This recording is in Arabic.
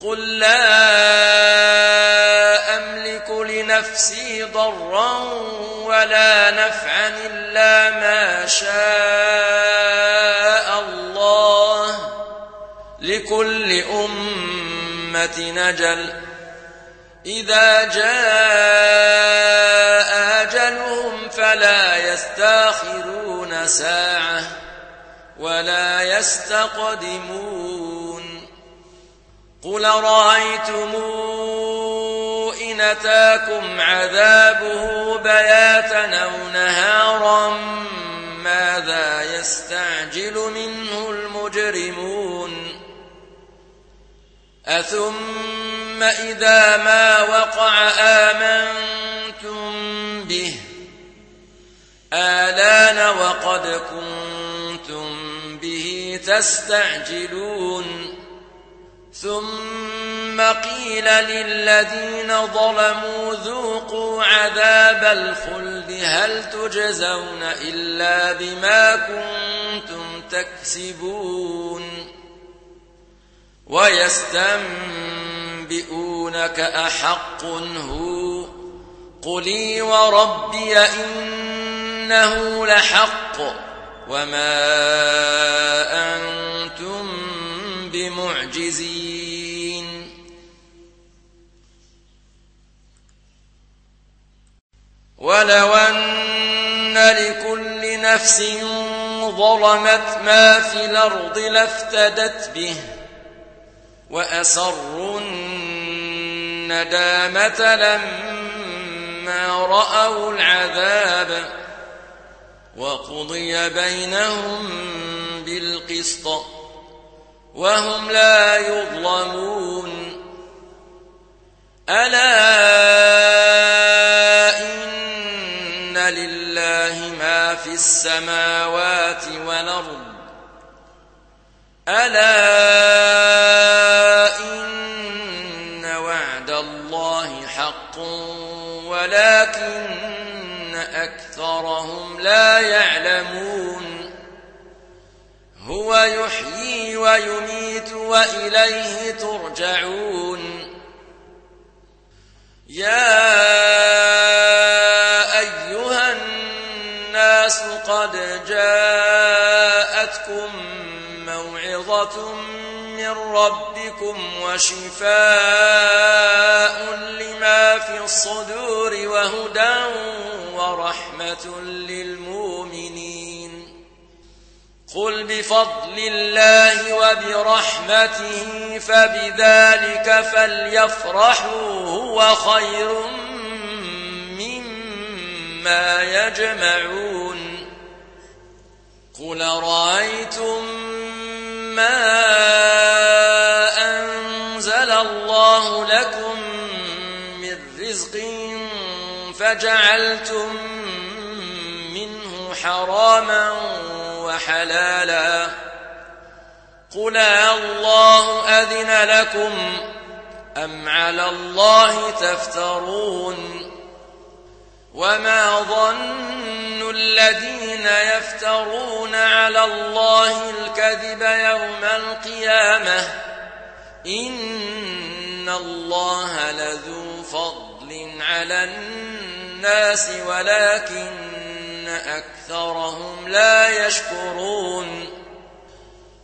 قل لا أملك لنفسي ضرا ولا نفعا إلا ما شاء الله لكل أمة أجل إذا جاء أجلهم فلا يستأخرون ساعة ولا يستقدمون قل رأيتم إن أتاكم عذابه بياتا أو نهارا ماذا يستعجل منه المجرمون أثم إذا ما وقع آمنتم به آلان وقد كنتم به تستعجلون ثم قيل للذين ظلموا ذوقوا عذاب الخلد هل تجزون إلا بما كنتم تكسبون ويستنبئونك أحق هو قل وربي إنه لحق وما أنتم بمعجزين ولو أن لكل نفس ظلمت ما في الأرض لافتدت به وأسروا الندامة لما رأوا العذاب وقضي بينهم بالقسط وهم لا يظلمون ألا إن لله ما في السماوات والأرض ألا إن وعد الله حق ولكن أكثرهم لا يعلمون هو يحيي ويميت وإليه ترجعون يا أيها الناس قد جاءتكم موعظة من ربكم وشفاء لما في الصدور وهدى ورحمة للمؤمنين قل بفضل الله وبرحمته فبذلك فليفرحوا هو خير مما يجمعون قل رأيتم ما أنزل الله لكم من رزق فجعلتم منه حراما وحلالا قل الله أذن لكم أم على الله تفترون وما ظن الذين يفترون على الله الكذب يوم القيامة إن الله لذو فضل على الناس ولكن أكثرهم لا يشكرون